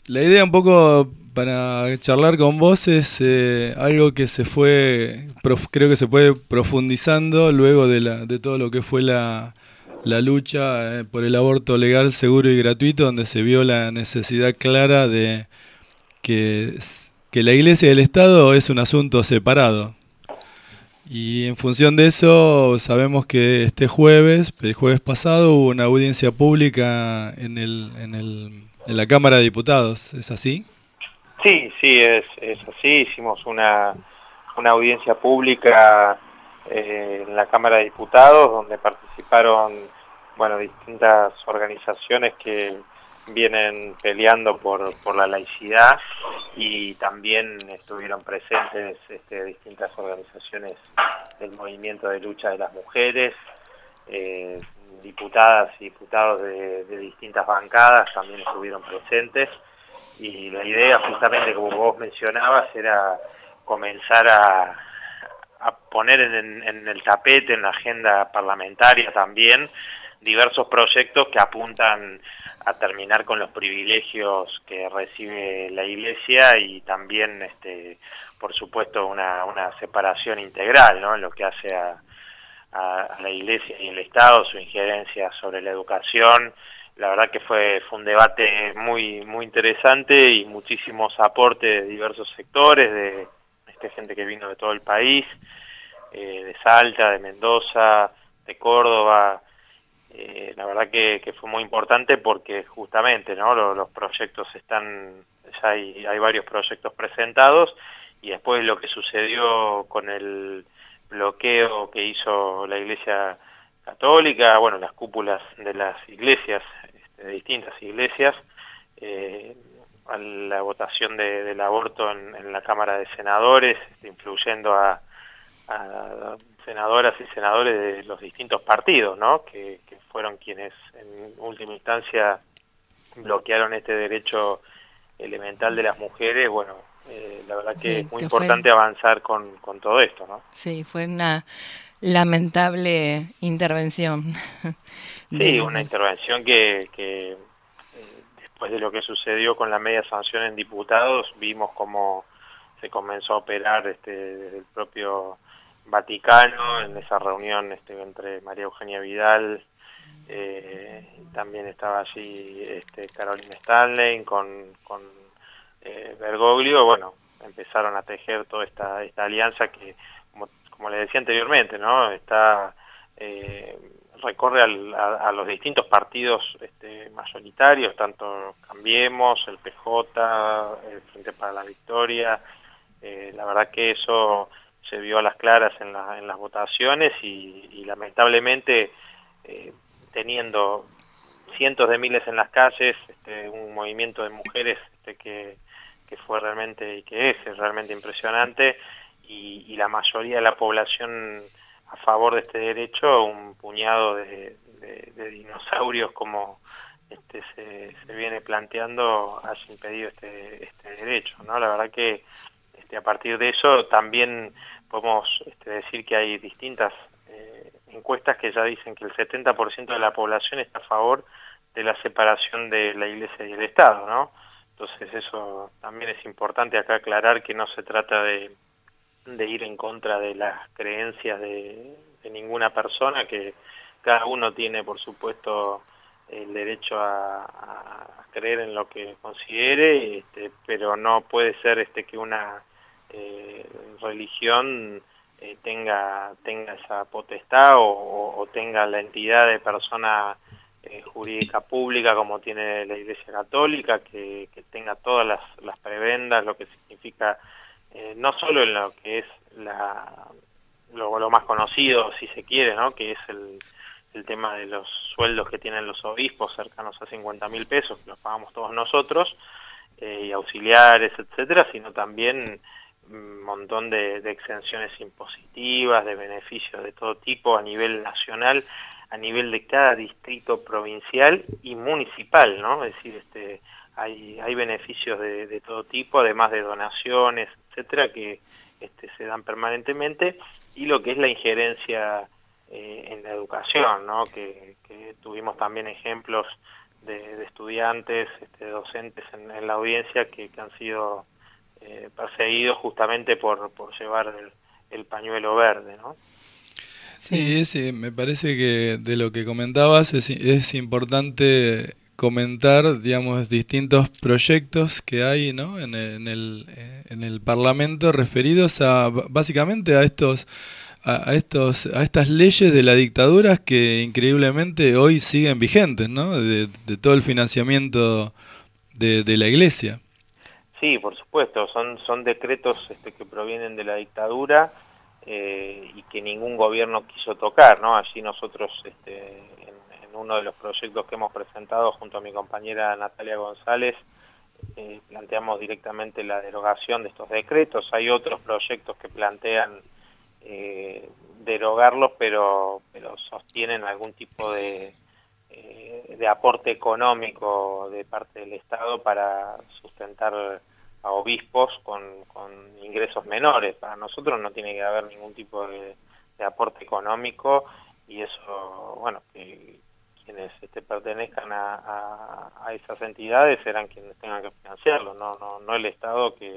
La idea un poco para charlar con vos es algo que creo que se fue profundizando luego de todo lo que fue la lucha por el aborto legal, seguro y gratuito, donde se vio la necesidad clara de que la Iglesia y el Estado es un asunto separado. Y en función de eso, sabemos que el jueves pasado, hubo una audiencia pública en la Cámara de Diputados. ¿Es así? Sí, sí, es así. Hicimos una audiencia pública en la Cámara de Diputados, donde participaron, bueno, distintas organizaciones que vienen peleando por la laicidad, y también estuvieron presentes distintas organizaciones del movimiento de lucha de las mujeres, eh, diputadas y diputados de distintas bancadas también estuvieron presentes. Y la idea, justamente como vos mencionabas, era comenzar a poner en el tapete, en la agenda parlamentaria también, diversos proyectos que apuntan a terminar con los privilegios que recibe la Iglesia, y también, por supuesto, una separación integral, ¿no?, en lo que hace a la Iglesia y el Estado, su injerencia sobre la educación. La verdad que fue un debate muy interesante, y muchísimos aportes de diversos sectores, de gente que vino de todo el país, de Salta, de Mendoza, de Córdoba. La verdad que fue muy importante, porque justamente, ¿no?, los proyectos ya hay varios proyectos presentados, y después lo que sucedió con el bloqueo que hizo la Iglesia Católica, bueno, las cúpulas de las iglesias, de distintas iglesias, a la votación del aborto en la Cámara de Senadores, influyendo a senadoras y senadores de los distintos partidos, ¿no?, que fueron quienes en última instancia bloquearon este derecho elemental de las mujeres. Bueno, la verdad que Sí, es muy que fue, importante avanzar con todo esto, ¿no? sí, fue una lamentable intervención de Sí, los una dos. intervención que después de lo que sucedió con la media sanción en diputados, vimos cómo se comenzó a operar desde el propio Vaticano, en esa reunión entre María Eugenia Vidal, también estaba allí Carolina Stanley con Bergoglio. Bueno, empezaron a tejer toda esta alianza que, como le decía anteriormente, ¿no?, eh, recorre a los distintos partidos mayoritarios, tanto Cambiemos, el PJ, el Frente para la Victoria. La verdad que eso se vio a las claras en las votaciones, y lamentablemente, eh, teniendo cientos de miles en las calles, un movimiento de mujeres que fue realmente, y que es realmente impresionante, y la mayoría de la población a favor de este derecho, un puñado de dinosaurios, como se viene planteando, haya impedido este derecho, ¿no? La verdad que a partir de eso también podemos decir que hay distintas encuestas que ya dicen que el 70% de la población está a favor de la separación de la Iglesia y el Estado, ¿no? Entonces eso también es importante acá aclarar, que no se trata de ir en contra de las creencias de ninguna persona, que cada uno tiene, por supuesto, el derecho a creer en lo que considere, pero no puede ser que una eh, religión tenga esa potestad, o tenga la entidad de persona jurídica pública como tiene la Iglesia Católica, que tenga todas las prebendas, lo que significa, no solo en lo que es lo más conocido, si se quiere, ¿no?, que es el tema de los sueldos que tienen los obispos, cercanos a 50.000 pesos, que los pagamos todos nosotros, y auxiliares, etcétera, sino también un montón de exenciones impositivas, de beneficios de todo tipo a nivel nacional, a nivel de cada distrito provincial y municipal, ¿no? Es decir, hay beneficios de todo tipo, además de donaciones, etcétera, que se dan permanentemente, y lo que es la injerencia en la educación, ¿no?, que tuvimos también ejemplos de estudiantes, docentes en la audiencia que han sido perseguidos justamente por llevar el pañuelo verde, ¿no? Sí, me parece que de lo que comentabas es importante comentar, digamos, distintos proyectos que hay, ¿no? En el Parlamento referidos a básicamente a estas leyes de la dictadura que increíblemente hoy siguen vigentes, ¿no? De todo el financiamiento de la Iglesia. Sí, por supuesto, son decretos que provienen de la dictadura y que ningún gobierno quiso tocar, ¿no? Allí nosotros, en uno de los proyectos que hemos presentado junto a mi compañera Natalia González, planteamos directamente la derogación de estos decretos. Hay otros proyectos que plantean derogarlos, pero sostienen algún tipo de aporte económico de parte del Estado para sustentar a obispos con ingresos menores. Para nosotros no tiene que haber ningún tipo de aporte económico, y eso, bueno, que quienes pertenezcan a esas entidades serán quienes tengan que financiarlo, no el Estado, que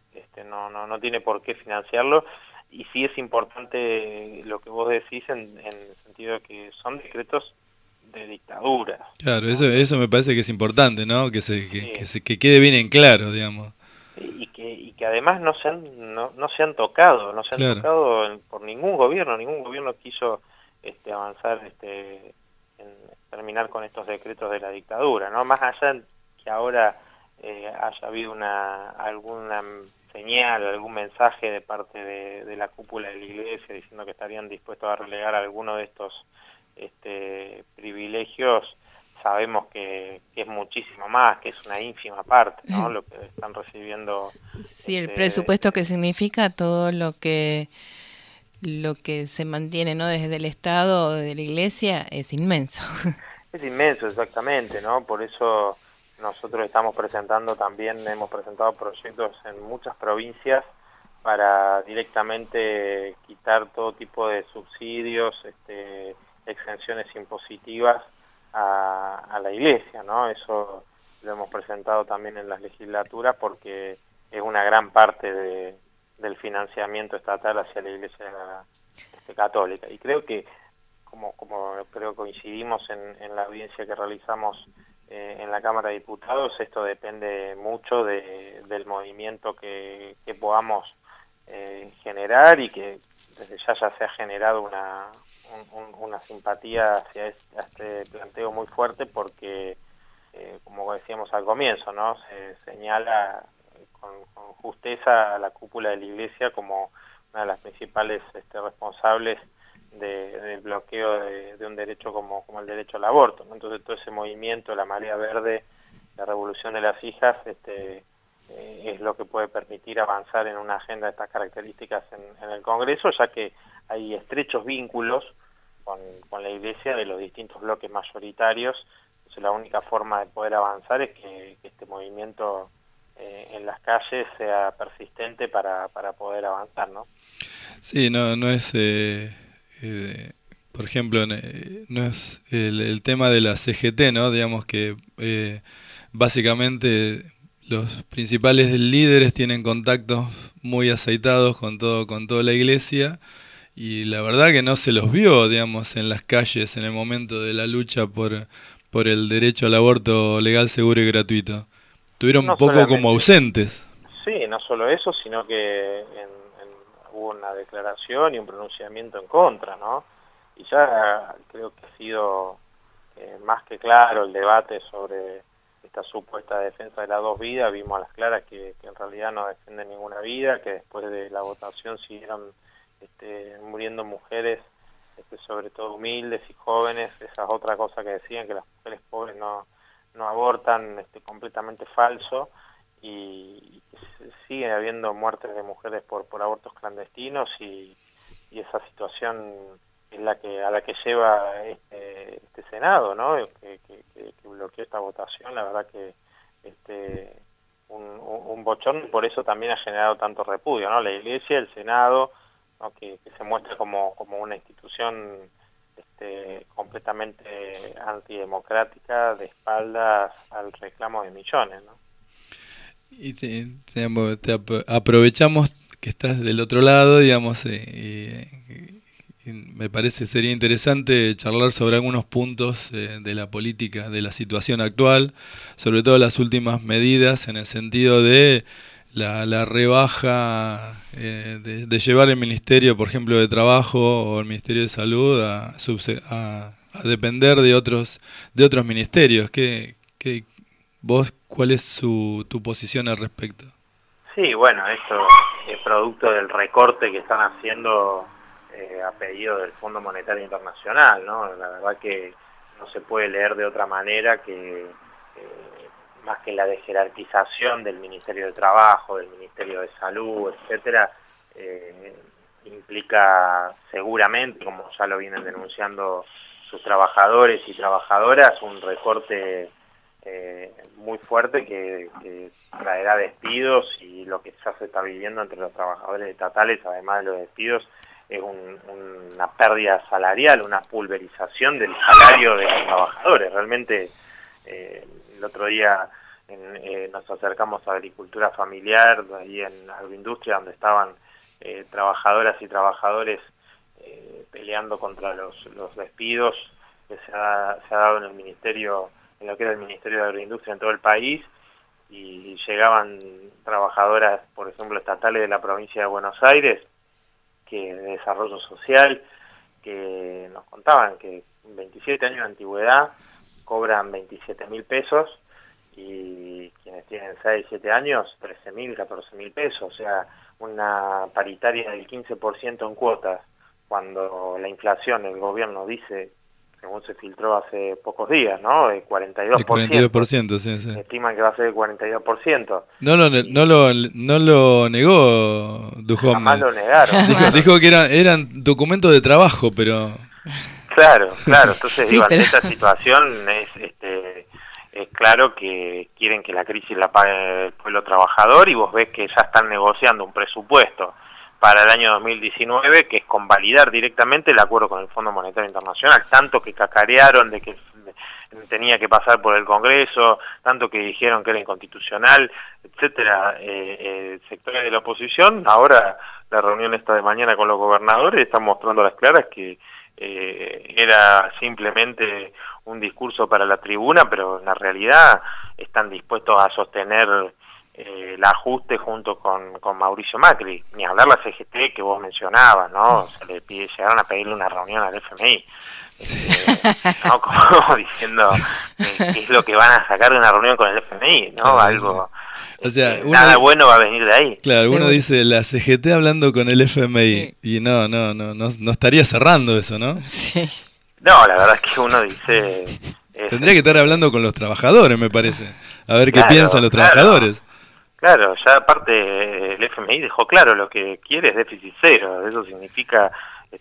no tiene por qué financiarlo. Y sí es importante lo que vos decís en el sentido de que son decretos de dictadura. Claro, eso me parece que es importante, ¿no? Que quede bien en claro, digamos. Y que además no se han tocado, Claro. por ningún gobierno quiso avanzar en terminar con estos decretos de la dictadura, ¿no? Más allá de que ahora haya habido alguna señal, algún mensaje de parte de la cúpula de la Iglesia diciendo que estarían dispuestos a relegar alguno de estos privilegios, sabemos que es muchísimo más, que es una ínfima parte, ¿no? Lo que están recibiendo. Sí, el presupuesto que significa todo lo que se mantiene, ¿no? Desde el Estado o de la Iglesia es inmenso. Es inmenso, exactamente, ¿no? Por eso nosotros hemos presentado proyectos en muchas provincias para directamente quitar todo tipo de subsidios, exenciones impositivas a la Iglesia, ¿no? Eso lo hemos presentado también en las legislaturas porque es una gran parte del financiamiento estatal hacia la Iglesia católica. Y creo que, como creo coincidimos en la audiencia que realizamos en la Cámara de Diputados, esto depende mucho del movimiento que podamos generar, y que desde ya se ha generado una simpatía hacia este planteo muy fuerte, porque como decíamos al comienzo, ¿no? Se señala con justeza a la cúpula de la Iglesia como una de las principales responsables del bloqueo de un derecho como el derecho al aborto, ¿no? Entonces todo ese movimiento, la marea verde, la revolución de las hijas, es lo que puede permitir avanzar en una agenda de estas características en el Congreso, ya que hay estrechos vínculos con la Iglesia de los distintos bloques mayoritarios. Entonces la única forma de poder avanzar es que este movimiento en las calles sea persistente para poder avanzar, ¿no? Sí, no es, por ejemplo, no es el tema de la CGT, ¿no? Digamos que básicamente los principales líderes tienen contactos muy aceitados con toda la Iglesia, y la verdad que no se los vio, digamos, en las calles en el momento de la lucha por el derecho al aborto legal, seguro y gratuito. Estuvieron un No poco como solamente, ausentes. sí, no solo eso, sino que hubo una declaración y un pronunciamiento en contra, ¿no? Y ya creo que ha sido más que claro el debate sobre esta supuesta defensa de las dos vidas. Vimos a las claras que en realidad no defienden ninguna vida, que después de la votación siguieron muriendo mujeres, sobre todo humildes y jóvenes. Esa es otra cosa que decían, que las mujeres pobres no abortan, completamente falso, y sigue habiendo muertes de mujeres por abortos clandestinos, y esa situación es a la que lleva este Senado, ¿no? Que bloqueó esta votación. La verdad que un bochorno, y por eso también ha generado tanto repudio, ¿no? La Iglesia, el Senado, ¿no? Que se muestra como una institución completamente antidemocrática, de espaldas al reclamo de millones, ¿no? Y aprovechamos que estás del otro lado, digamos, y me parece sería interesante charlar sobre algunos puntos de la política, de la situación actual, sobre todo las últimas medidas en el sentido de la rebaja de llevar el Ministerio, por ejemplo, de Trabajo o el Ministerio de Salud a depender de otros ministerios. ¿Vos cuál es tu posición al respecto? Sí, bueno, esto es producto del recorte que están haciendo a pedido del Fondo Monetario Internacional, ¿no? La verdad que no se puede leer de otra manera que más que la desjerarquización del Ministerio de Trabajo, del Ministerio de Salud, etcétera, implica seguramente, como ya lo vienen denunciando sus trabajadores y trabajadoras, un recorte muy fuerte que traerá despidos, y lo que ya se está viviendo entre los trabajadores estatales, además de los despidos, es una pérdida salarial, una pulverización del salario de los trabajadores. Realmente el otro día nos acercamos a Agricultura Familiar, ahí en Agroindustria, donde estaban trabajadoras y trabajadores peleando contra los despidos que se ha dado en el Ministerio, en lo que era el Ministerio de Agroindustria en todo el país, y llegaban trabajadoras, por ejemplo, estatales de la provincia de Buenos Aires, que de Desarrollo Social, que nos contaban que 27 años de antigüedad cobran 27.000 pesos, y quienes tienen 6, 7 años, 13.000, 14.000 pesos, o sea, una paritaria del 15% en cuotas, cuando la inflación, el gobierno dice, según se filtró hace pocos días, ¿no? El 42%. El 42%, sí. Estiman que va a ser el 42%. No lo negó Duhovne. Jamás lo negaron. Dijo que eran documentos de trabajo, pero... Claro. Entonces, sí, digo, pero... ante esta situación es claro que quieren que la crisis la pague el pueblo trabajador, y vos ves que ya están negociando un presupuesto para el año 2019, que es convalidar directamente el acuerdo con el Fondo Monetario Internacional, tanto que cacarearon de que tenía que pasar por el Congreso, tanto que dijeron que era inconstitucional, etcétera, sectores de la oposición. Ahora la reunión esta de mañana con los gobernadores está mostrando a las claras que era simplemente un discurso para la tribuna, pero en la realidad están dispuestos a sostener el ajuste junto con Mauricio Macri, ni hablar la CGT que vos mencionabas, ¿no? Llegaron a pedirle una reunión al FMI, ¿no? Como diciendo qué es lo que van a sacar de una reunión con el FMI, ¿no? Claro, algo, o sea, nada bueno va a venir de ahí. Claro, uno dice la CGT hablando con el FMI, y no estaría cerrando eso, ¿no? Sí. No, la verdad es que uno dice... Tendría que estar hablando con los trabajadores, me parece, a ver qué piensan los trabajadores. Claro, ya aparte el FMI dejó claro lo que quiere es déficit cero. Eso significa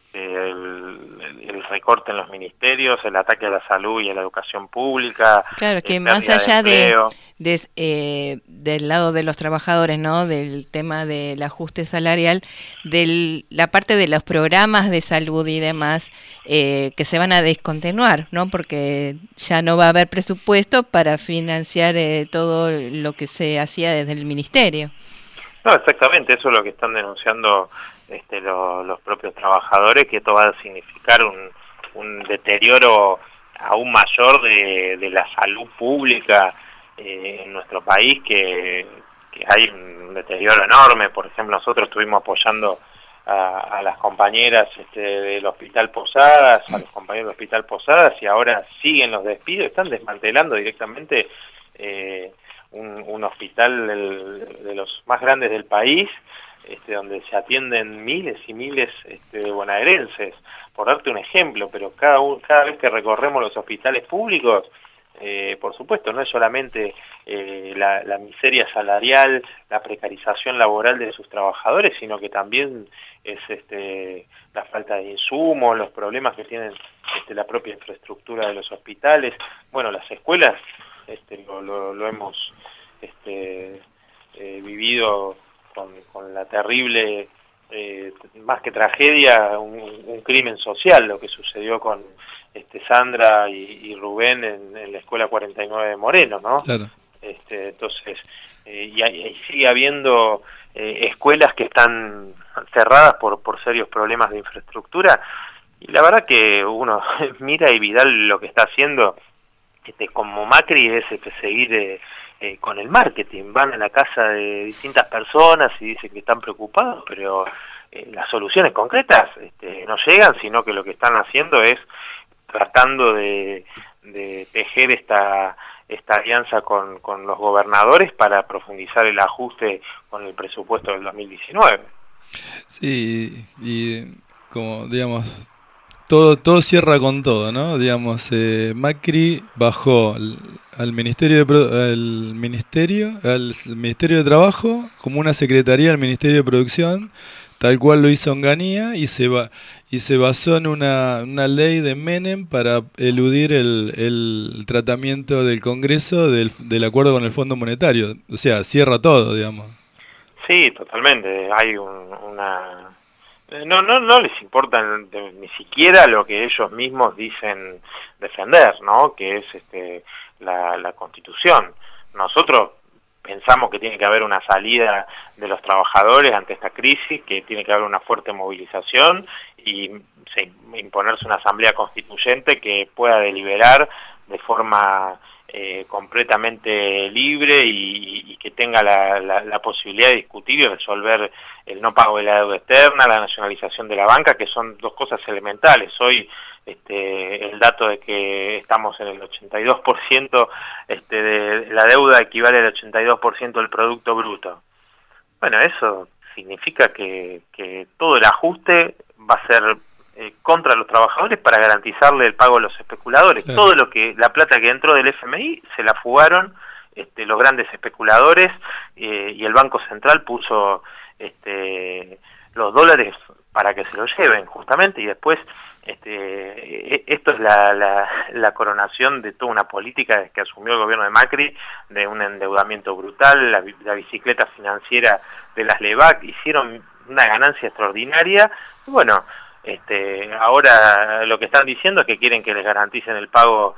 el recorte en los ministerios, el ataque a la salud y a la educación pública. Claro, que más allá del lado de los trabajadores, ¿no? Del tema del ajuste salarial, de la parte de los programas de salud y demás, que se van a descontinuar, ¿no? Porque ya no va a haber presupuesto para financiar todo lo que se hacía desde el ministerio. No, exactamente, eso es lo que están denunciando los propios trabajadores, que esto va a significar un deterioro aún mayor de la salud pública en nuestro país, que hay un deterioro enorme. Por ejemplo, nosotros estuvimos apoyando a las compañeras del Hospital Posadas, a los compañeros del Hospital Posadas, y ahora siguen los despidos, están desmantelando directamente un hospital de los más grandes del país, donde se atienden miles y miles de bonaerenses, por darte un ejemplo. Pero cada vez que recorremos los hospitales públicos, por supuesto, no es solamente la miseria salarial, la precarización laboral de sus trabajadores, sino que también es la falta de insumos, los problemas que tienen la propia infraestructura de los hospitales. Bueno, las escuelas lo hemos vivido con la terrible más que tragedia, un crimen social lo que sucedió con Sandra y Rubén en la escuela 49 de Moreno, ¿no? Claro. Entonces, y sigue habiendo escuelas que están cerradas por serios problemas de infraestructura, y la verdad que uno mira y Vidal lo que está haciendo como Macri es seguir con el marketing. Van a la casa de distintas personas y dicen que están preocupados, pero las soluciones concretas no llegan, sino que lo que están haciendo es tratando de tejer esta alianza con los gobernadores para profundizar el ajuste con el presupuesto del 2019. Sí, y como digamos, todo cierra con todo, ¿no? Digamos, Macri bajó al al Ministerio de Trabajo como una secretaría del Ministerio de Producción, tal cual lo hizo Onganía, y se basó en una ley de Menem para eludir el tratamiento del Congreso del acuerdo con el Fondo Monetario. O sea, cierra todo, digamos. Sí, totalmente. Hay una... No les importa ni siquiera lo que ellos mismos dicen defender, ¿no? Que es la Constitución. Nosotros pensamos que tiene que haber una salida de los trabajadores ante esta crisis, que tiene que haber una fuerte movilización y imponerse una asamblea constituyente que pueda deliberar de forma completamente libre y que tenga la posibilidad de discutir y resolver el no pago de la deuda externa, la nacionalización de la banca, que son dos cosas elementales. Hoy el dato de que estamos en el 82% de la deuda equivale al 82% del Producto Bruto. Bueno, eso significa que todo el ajuste va a ser contra los trabajadores para garantizarle el pago a los especuladores. Claro. Todo la plata que entró del FMI se la fugaron los grandes especuladores y el Banco Central puso los dólares para que se lo lleven justamente, y después esto es la coronación de toda una política que asumió el gobierno de Macri, de un endeudamiento brutal, la bicicleta financiera de las LEVAC, hicieron una ganancia extraordinaria. Y bueno, ahora lo que están diciendo es que quieren que les garanticen el pago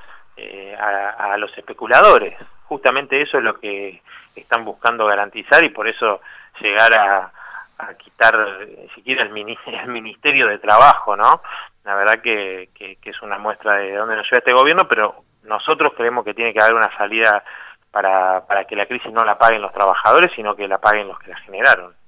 a los especuladores. Justamente eso es lo que están buscando garantizar, y por eso llegar a quitar siquiera el Ministerio de Trabajo, ¿no? La verdad que es una muestra de dónde nos lleva este gobierno, pero nosotros creemos que tiene que haber una salida para que la crisis no la paguen los trabajadores, sino que la paguen los que la generaron.